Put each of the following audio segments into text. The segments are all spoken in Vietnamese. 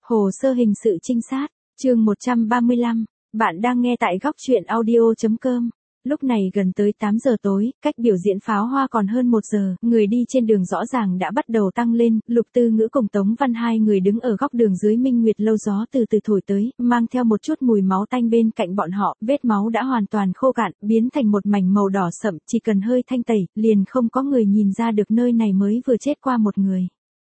Hồ sơ hình sự trinh sát, chương 135, bạn đang nghe tại góc truyện audio.com. Lúc này gần tới 8 giờ tối, cách biểu diễn pháo hoa còn hơn 1 giờ, người đi trên đường rõ ràng đã bắt đầu tăng lên, Lục Tư Ngữ cùng Tống Văn hai người đứng ở góc đường dưới Minh Nguyệt lâu, gió từ từ thổi tới, mang theo một chút mùi máu tanh bên cạnh bọn họ, vết máu đã hoàn toàn khô cạn, biến thành một mảnh màu đỏ sậm, chỉ cần hơi thanh tẩy, liền không có người nhìn ra được nơi này mới vừa chết qua một người.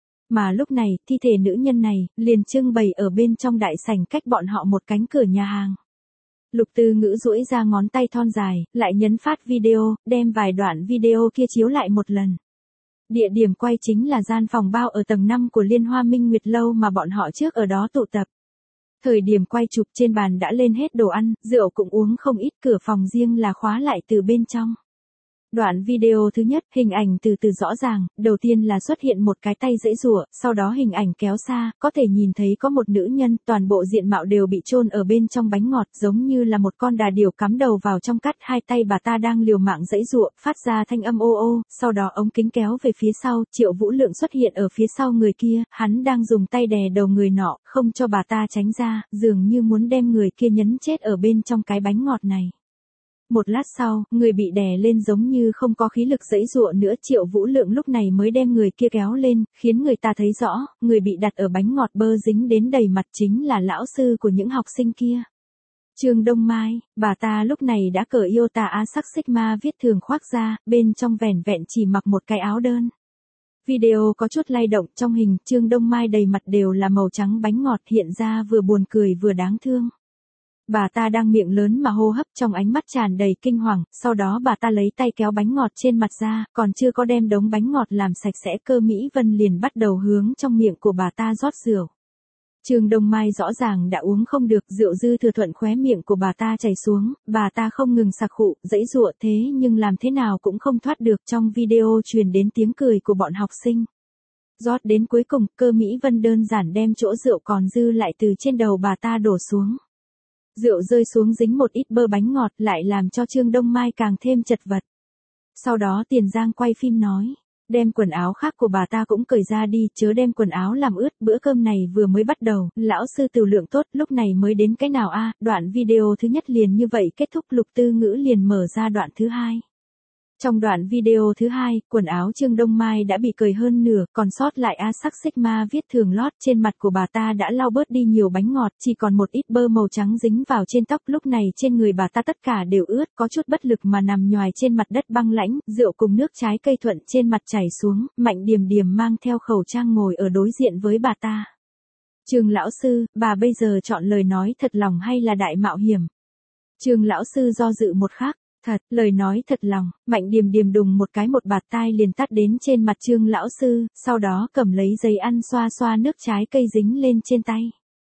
Mà lúc này, thi thể nữ nhân này, liền trưng bày ở bên trong đại sảnh cách bọn họ một cánh cửa nhà hàng. Lục Tư Ngữ duỗi ra ngón tay thon dài, lại nhấn phát video, đem vài đoạn video kia chiếu lại một lần. Địa điểm quay chính là gian phòng bao ở tầng 5 của Liên Hoa Minh Nguyệt lâu mà bọn họ trước ở đó tụ tập. Thời điểm quay chụp trên bàn đã lên hết đồ ăn, rượu cũng uống không ít, cửa phòng riêng là khóa lại từ bên trong. Đoạn video thứ nhất, hình ảnh từ từ rõ ràng, đầu tiên là xuất hiện một cái tay giãy giụa, sau đó hình ảnh kéo xa, có thể nhìn thấy có một nữ nhân, toàn bộ diện mạo đều bị chôn ở bên trong bánh ngọt, giống như là một con đà điểu cắm đầu vào trong cắt, hai tay bà ta đang liều mạng giãy giụa, phát ra thanh âm ô ô, sau đó ống kính kéo về phía sau, Triệu Vũ Lượng xuất hiện ở phía sau người kia, hắn đang dùng tay đè đầu người nọ, không cho bà ta tránh ra, dường như muốn đem người kia nhấn chết ở bên trong cái bánh ngọt này. Một lát sau, người bị đè lên giống như không có khí lực giãy giụa nữa, Triệu Vũ Lượng lúc này mới đem người kia kéo lên, khiến người ta thấy rõ, người bị đặt ở bánh ngọt bơ dính đến đầy mặt chính là lão sư của những học sinh kia. Trương Đông Mai, bà ta lúc này đã cởi Iota A sắc Sigma viết thường khoác ra, bên trong vẻn vẹn chỉ mặc một cái áo đơn. Video có chút lay động, trong hình, Trương Đông Mai đầy mặt đều là màu trắng bánh ngọt, hiện ra vừa buồn cười vừa đáng thương. Bà ta đang miệng lớn mà hô hấp, trong ánh mắt tràn đầy kinh hoàng, sau đó bà ta lấy tay kéo bánh ngọt trên mặt ra, còn chưa có đem đống bánh ngọt làm sạch sẽ, Cơ Mỹ Vân liền bắt đầu hướng trong miệng của bà ta rót rượu. Trương Đông Mai rõ ràng đã uống không được, rượu dư thừa thuận khóe miệng của bà ta chảy xuống, bà ta không ngừng sặc khụ, giãy giụa thế nhưng làm thế nào cũng không thoát được, trong video truyền đến tiếng cười của bọn học sinh. Rót đến cuối cùng, Cơ Mỹ Vân đơn giản đem chỗ rượu còn dư lại từ trên đầu bà ta đổ xuống. Rượu rơi xuống dính một ít bơ bánh ngọt, lại làm cho Trương Đông Mai càng thêm chật vật. Sau đó Tiền Giang quay phim nói, đem quần áo khác của bà ta cũng cởi ra đi, chớ đem quần áo làm ướt, bữa cơm này vừa mới bắt đầu, lão sư Từ Lượng tốt, lúc này mới đến cái nào a? Đoạn video thứ nhất liền như vậy kết thúc, Lục Tư Ngữ liền mở ra đoạn thứ hai. Trong đoạn video thứ hai, quần áo Trương Đông Mai đã bị cởi hơn nửa, còn sót lại A sắc Sigma viết thường lót, trên mặt của bà ta đã lau bớt đi nhiều bánh ngọt, chỉ còn một ít bơ màu trắng dính vào trên tóc, lúc này trên người bà ta tất cả đều ướt, có chút bất lực mà nằm nhoài trên mặt đất băng lãnh, rượu cùng nước trái cây thuận trên mặt chảy xuống, Mạnh Điềm Điềm mang theo khẩu trang ngồi ở đối diện với bà ta. Trương lão sư, bà bây giờ chọn lời nói thật lòng hay là đại mạo hiểm? Trương lão sư do dự một khắc. Thật, lời nói thật lòng, Mạnh Điềm Điềm đùng một cái một bạt tai liền tát đến trên mặt Trương lão sư, sau đó cầm lấy giấy ăn xoa xoa nước trái cây dính lên trên tay.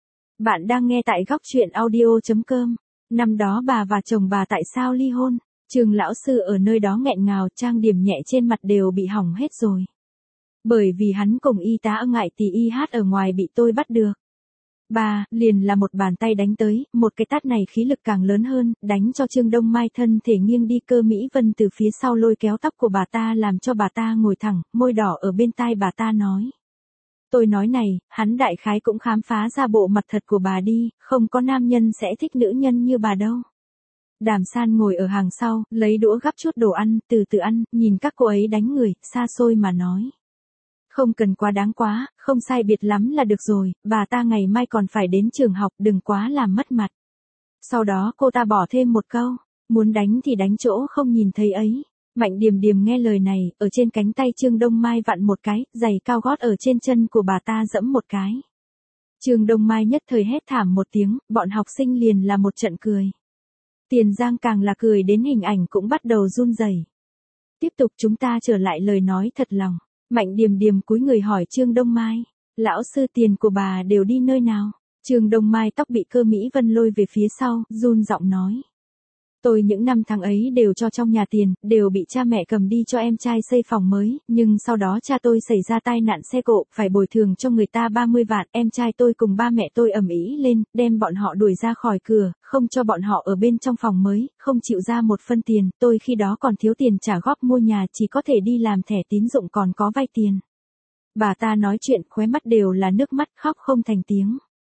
Bạn đang nghe tại góc truyện audio.com. Năm đó bà và chồng bà tại sao ly hôn? Trương lão sư ở nơi đó nghẹn ngào, trang điểm nhẹ trên mặt đều bị hỏng hết rồi. Bởi vì hắn cùng y tá ngại thì y hát ở ngoài bị tôi bắt được. Bà, liền là một bàn tay đánh tới, một cái tát này khí lực càng lớn hơn, đánh cho Trương Đông Mai thân thể nghiêng đi, Cơ Mỹ Vân từ phía sau lôi kéo tóc của bà ta làm cho bà ta ngồi thẳng, môi đỏ ở bên tai bà ta nói. Tôi nói này, hắn đại khái cũng khám phá ra bộ mặt thật của bà đi, không có nam nhân sẽ thích nữ nhân như bà đâu. Đàm San ngồi ở hàng sau, lấy đũa gắp chút đồ ăn, từ từ ăn, nhìn các cô ấy đánh người, xa xôi mà nói. Không cần quá đáng quá, không sai biệt lắm là được rồi, bà ta ngày mai còn phải đến trường học, đừng quá làm mất mặt. Sau đó cô ta bỏ thêm một câu, muốn đánh thì đánh chỗ không nhìn thấy ấy. Mạnh Điềm Điềm nghe lời này, ở trên cánh tay Trương Đông Mai vặn một cái, giày cao gót ở trên chân của bà ta giẫm một cái. Trương Đông Mai nhất thời hét thảm một tiếng, bọn học sinh liền là một trận cười. Tiền Giang càng là cười đến hình ảnh cũng bắt đầu run rẩy. Tiếp tục chúng ta trở lại lời nói thật lòng. Mạnh Điềm Điềm cúi người hỏi Trương Đông Mai, lão sư tiền của bà đều đi nơi nào? Trương Đông Mai tóc bị Cơ Mỹ Vân lôi về phía sau, run giọng nói. Tôi những năm tháng ấy đều cho trong nhà tiền, đều bị cha mẹ cầm đi cho em trai xây phòng mới, nhưng sau đó cha tôi xảy ra tai nạn xe cộ, phải bồi thường cho người ta 30 vạn, em trai tôi cùng ba mẹ tôi ầm ĩ lên, đem bọn họ đuổi ra khỏi cửa, không cho bọn họ ở bên trong phòng mới, không chịu ra một phân tiền, tôi khi đó còn thiếu tiền trả góp mua nhà, chỉ có thể đi làm thẻ tín dụng còn có vay tiền. Bà ta nói chuyện khóe mắt đều là nước mắt, khóc không thành tiếng.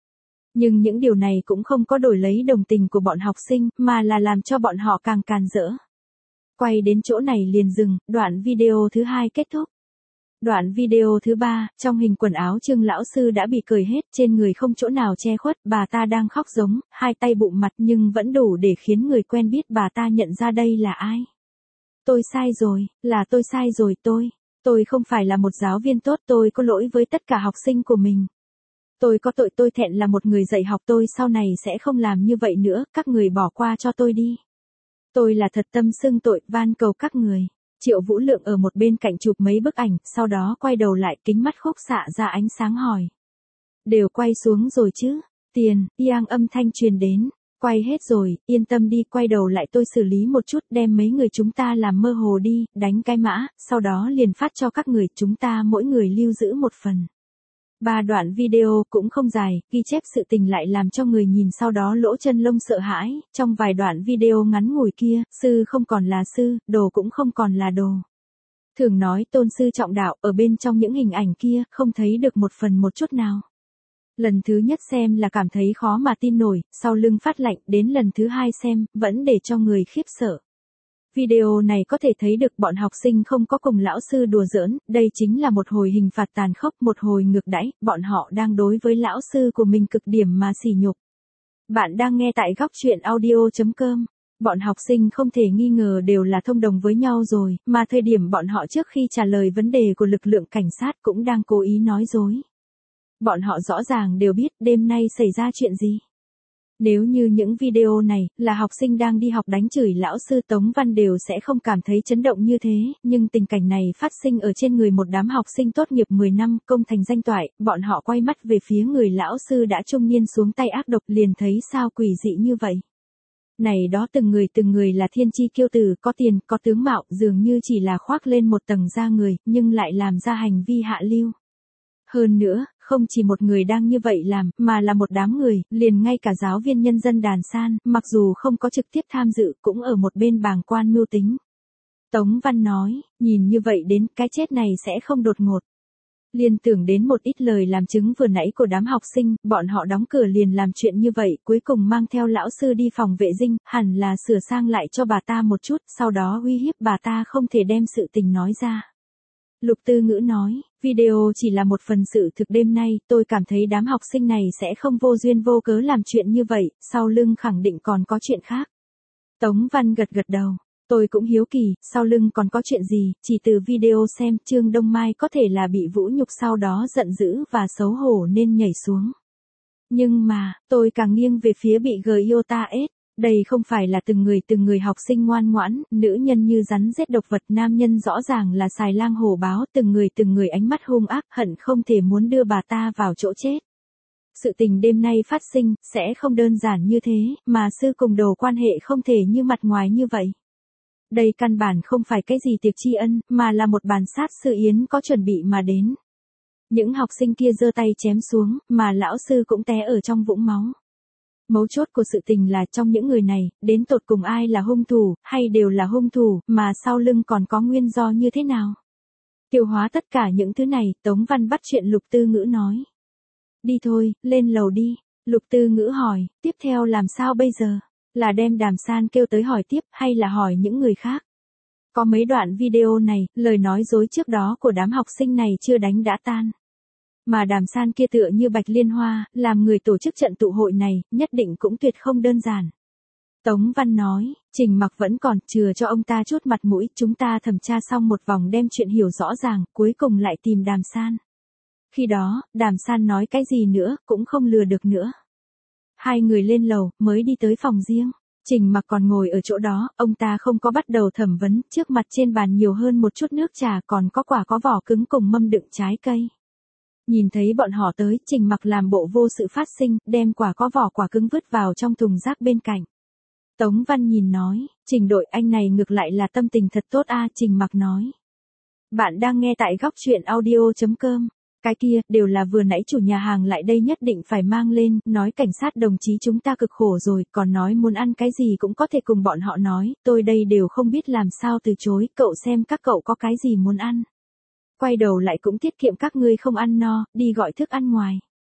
Nhưng những điều này cũng không có đổi lấy đồng tình của bọn học sinh, mà là làm cho bọn họ càng càn rỡ. Quay đến chỗ này liền dừng, đoạn video thứ 2 kết thúc. Đoạn video thứ 3, trong hình quần áo Trương lão sư đã bị cởi hết, trên người không chỗ nào che khuất, bà ta đang khóc giống, hai tay bụng mặt nhưng vẫn đủ để khiến người quen biết bà ta nhận ra đây là ai. Tôi sai rồi, là tôi sai rồi tôi không phải là một giáo viên tốt, tôi có lỗi với tất cả học sinh của mình. Tôi có tội, tôi thẹn là một người dạy học, tôi sau này sẽ không làm như vậy nữa, các người bỏ qua cho tôi đi. Tôi là thật tâm xưng tội, van cầu các người. Triệu Vũ Lượng ở một bên cạnh chụp mấy bức ảnh, sau đó quay đầu lại, kính mắt khúc xạ ra ánh sáng hỏi. Đều quay xuống rồi chứ? Tiền, Yang âm thanh truyền đến. Quay hết rồi, yên tâm đi, quay đầu lại tôi xử lý một chút, đem mấy người chúng ta làm mơ hồ đi, đánh cái mã, sau đó liền phát cho các người, chúng ta mỗi người lưu giữ một phần. 3 đoạn video cũng không dài, ghi chép sự tình lại làm cho người nhìn sau đó lỗ chân lông sợ hãi, trong vài đoạn video ngắn ngủi kia, sư không còn là sư, đồ cũng không còn là đồ. Thường nói tôn sư trọng đạo, ở bên trong những hình ảnh kia, không thấy được một phần một chút nào. Lần thứ nhất xem là cảm thấy khó mà tin nổi, sau lưng phát lạnh, đến lần thứ 2 xem, vẫn để cho người khiếp sợ. Video này có thể thấy được bọn học sinh không có cùng lão sư đùa giỡn, đây chính là một hồi hình phạt tàn khốc, một hồi ngược đãi, bọn họ đang đối với lão sư của mình cực điểm mà sỉ nhục. Bạn đang nghe tại góc truyện audio.com. Bọn học sinh không thể nghi ngờ đều là thông đồng với nhau rồi, mà thời điểm bọn họ trước khi trả lời vấn đề của lực lượng cảnh sát cũng đang cố ý nói dối. Bọn họ rõ ràng đều biết đêm nay xảy ra chuyện gì. Nếu như những video này là học sinh đang đi học đánh chửi lão sư Tống Văn đều sẽ không cảm thấy chấn động như thế, nhưng tình cảnh này phát sinh ở trên người một đám học sinh tốt nghiệp 10 năm, công thành danh toại, bọn họ quay mắt về phía người lão sư đã trung niên xuống tay ác độc, liền thấy sao quỷ dị như vậy. Này đó từng người là thiên chi kiêu tử, có tiền, có tướng mạo, dường như chỉ là khoác lên một tầng da người, nhưng lại làm ra hành vi hạ lưu. Hơn nữa, không chỉ một người đang như vậy làm, mà là một đám người, liền ngay cả giáo viên nhân dân Đàn San, mặc dù không có trực tiếp tham dự, cũng ở một bên bàng quan mưu tính. Tống Văn nói, nhìn như vậy đến, cái chết này sẽ không đột ngột. Liên tưởng đến một ít lời làm chứng vừa nãy của đám học sinh, bọn họ đóng cửa liền làm chuyện như vậy, cuối cùng mang theo lão sư đi phòng vệ dinh, hẳn là sửa sang lại cho bà ta một chút, sau đó uy hiếp bà ta không thể đem sự tình nói ra. Lục Tư Ngữ nói, video chỉ là một phần sự thực đêm nay, tôi cảm thấy đám học sinh này sẽ không vô duyên vô cớ làm chuyện như vậy, sau lưng khẳng định còn có chuyện khác. Tống Văn gật gật đầu, tôi cũng hiếu kỳ, sau lưng còn có chuyện gì, chỉ từ video xem Trương Đông Mai có thể là bị vũ nhục sau đó giận dữ và xấu hổ nên nhảy xuống. Nhưng mà, tôi càng nghiêng về phía bị Giota ết. Đây không phải là từng người học sinh ngoan ngoãn, nữ nhân như rắn rết độc vật, nam nhân rõ ràng là xài lang hổ báo, từng người ánh mắt hung ác, hận không thể muốn đưa bà ta vào chỗ chết. Sự tình đêm nay phát sinh, sẽ không đơn giản như thế, mà sư cùng đồ quan hệ không thể như mặt ngoài như vậy. Đây căn bản không phải cái gì tiệc tri ân, mà là một bàn sát sư yến có chuẩn bị mà đến. Những học sinh kia giơ tay chém xuống, mà lão sư cũng té ở trong vũng máu. Mấu chốt của sự tình là trong những người này, đến tột cùng ai là hung thủ, hay đều là hung thủ, mà sau lưng còn có nguyên do như thế nào. Tiêu hóa tất cả những thứ này, Tống Văn bắt chuyện Lục Tư Ngữ nói. Đi thôi, lên lầu đi. Lục Tư Ngữ hỏi, tiếp theo làm sao bây giờ? Là đem Đàm San kêu tới hỏi tiếp, hay là hỏi những người khác? Có mấy đoạn video này, lời nói dối trước đó của đám học sinh này chưa đánh đã tan. Mà Đàm San kia tựa như bạch liên hoa, làm người tổ chức trận tụ hội này, nhất định cũng tuyệt không đơn giản. Tống Văn nói, Trình Mặc vẫn còn, chừa cho ông ta chút mặt mũi, chúng ta thẩm tra xong một vòng đem chuyện hiểu rõ ràng, cuối cùng lại tìm Đàm San. Khi đó, Đàm San nói cái gì nữa, cũng không lừa được nữa. Hai người lên lầu, mới đi tới phòng riêng. Trình Mặc còn ngồi ở chỗ đó, ông ta không có bắt đầu thẩm vấn, trước mặt trên bàn nhiều hơn một chút nước trà, còn có quả có vỏ cứng cùng mâm đựng trái cây. Nhìn thấy bọn họ tới, Trình Mặc làm bộ vô sự phát sinh, đem quả có vỏ quả cứng vứt vào trong thùng rác bên cạnh. Tống Văn nhìn nói, Trình đội anh này ngược lại là tâm tình thật tốt a. Trình Mặc nói. Bạn đang nghe tại góc truyện audio.com. Cái kia, đều là vừa nãy chủ nhà hàng lại đây nhất định phải mang lên, nói cảnh sát đồng chí chúng ta cực khổ rồi, còn nói muốn ăn cái gì cũng có thể cùng bọn họ nói, tôi đây đều không biết làm sao từ chối, cậu xem các cậu có cái gì muốn ăn. Quay đầu lại cũng tiết kiệm các ngươi không ăn no, đi gọi thức ăn ngoài.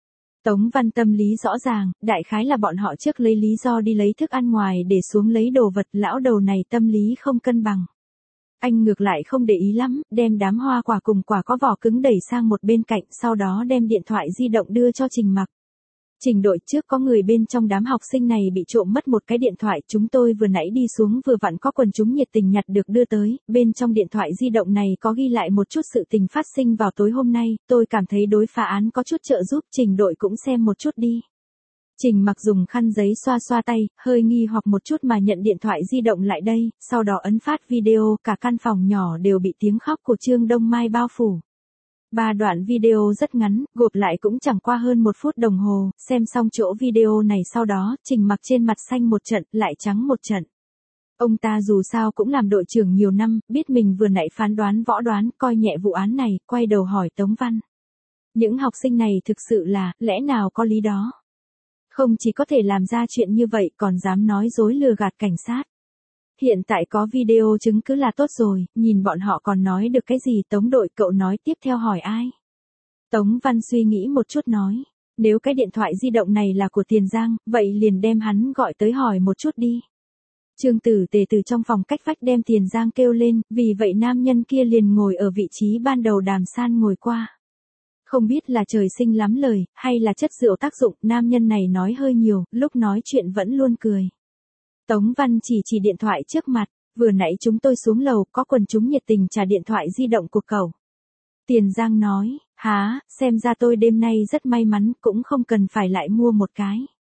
Tống Văn tâm lý rõ ràng, đại khái là bọn họ trước lấy lý do đi lấy thức ăn ngoài để xuống lấy đồ vật, lão đầu này tâm lý không cân bằng. Anh ngược lại không để ý lắm, đem đám hoa quả cùng quả có vỏ cứng đẩy sang một bên cạnh, sau đó đem điện thoại di động đưa cho Trình Mặc. Trình đội, trước có người bên trong đám học sinh này bị trộm mất một cái điện thoại, chúng tôi vừa nãy đi xuống vừa vặn có quần chúng nhiệt tình nhặt được đưa tới, bên trong điện thoại di động này có ghi lại một chút sự tình phát sinh vào tối hôm nay, tôi cảm thấy đối phá án có chút trợ giúp, Trình đội cũng xem một chút đi. Trình Mặc dùng khăn giấy xoa xoa tay, hơi nghi hoặc một chút mà nhận điện thoại di động lại đây, sau đó ấn phát video, cả căn phòng nhỏ đều bị tiếng khóc của Trương Đông Mai bao phủ. 3 đoạn video rất ngắn, gộp lại cũng chẳng qua hơn 1 phút đồng hồ, xem xong chỗ video này sau đó, Trình Mặc trên mặt xanh một trận, lại trắng một trận. Ông ta dù sao cũng làm đội trưởng nhiều năm, biết mình vừa nãy phán đoán võ đoán, coi nhẹ vụ án này, quay đầu hỏi Tống Văn. Những học sinh này thực sự là, lẽ nào có lý đó? Không chỉ có thể làm ra chuyện như vậy còn dám nói dối lừa gạt cảnh sát. Hiện tại có video chứng cứ là tốt rồi, nhìn bọn họ còn nói được cái gì. Tống đội, cậu nói tiếp theo hỏi ai? Tống Văn suy nghĩ một chút nói, nếu cái điện thoại di động này là của Tiền Giang, vậy liền đem hắn gọi tới hỏi một chút đi. Trương Tử Tề từ trong phòng cách vách đem Tiền Giang kêu lên, vì vậy nam nhân kia liền ngồi ở vị trí ban đầu Đàm San ngồi qua. Không biết là trời sinh lắm lời, hay là chất rượu tác dụng, nam nhân này nói hơi nhiều, lúc nói chuyện vẫn luôn cười. Tống Văn chỉ điện thoại trước mặt, vừa nãy chúng tôi xuống lầu, có quần chúng nhiệt tình trả điện thoại di động của cậu. Tiền Giang nói, há, xem ra tôi đêm nay rất may mắn, cũng không cần phải lại mua một cái.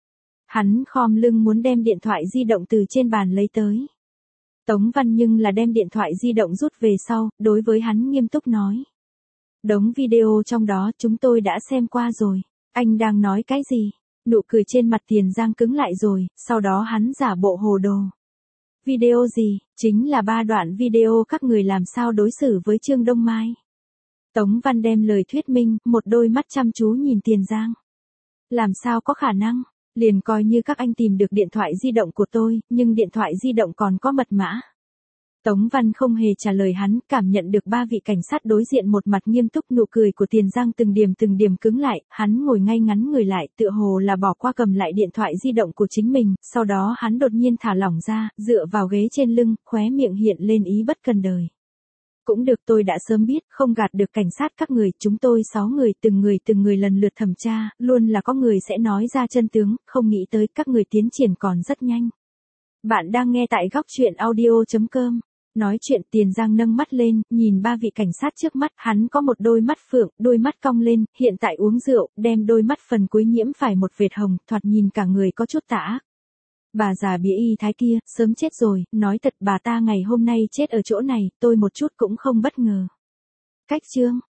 Hắn khom lưng muốn đem điện thoại di động từ trên bàn lấy tới. Tống Văn nhưng là đem điện thoại di động rút về sau, đối với hắn nghiêm túc nói. Đống video trong đó chúng tôi đã xem qua rồi, anh đang nói cái gì? Nụ cười trên mặt Tiền Giang cứng lại rồi, sau đó hắn giả bộ hồ đồ. Video gì? Chính là 3 đoạn video các người làm sao đối xử với Trương Đông Mai. Tống Văn đem lời thuyết minh, một đôi mắt chăm chú nhìn Tiền Giang. Làm sao có khả năng? Liền coi như các anh tìm được điện thoại di động của tôi, nhưng điện thoại di động còn có mật mã. Tống Văn không hề trả lời hắn, cảm nhận được 3 vị cảnh sát đối diện một mặt nghiêm túc, nụ cười của Tiền Giang từng điểm cứng lại, hắn ngồi ngay ngắn người lại, tựa hồ là bỏ qua cầm lại điện thoại di động của chính mình, sau đó hắn đột nhiên thả lỏng ra, dựa vào ghế trên lưng, khóe miệng hiện lên ý bất cần đời. Cũng được, tôi đã sớm biết, không gạt được cảnh sát các người, chúng tôi 6 người, từng người lần lượt thẩm tra, luôn là có người sẽ nói ra chân tướng, không nghĩ tới các người tiến triển còn rất nhanh. Bạn đang nghe tại góc truyện audio.com. Nói chuyện Tiền Giang nâng mắt lên, nhìn 3 vị cảnh sát trước mắt, hắn có một đôi mắt phượng, đôi mắt cong lên, hiện tại uống rượu, đem đôi mắt phần cuối nhiễm phải một vệt hồng, thoạt nhìn cả người có chút tà ác. Bà già bía y thái kia, sớm chết rồi, nói thật bà ta ngày hôm nay chết ở chỗ này, tôi một chút cũng không bất ngờ. Cách chương.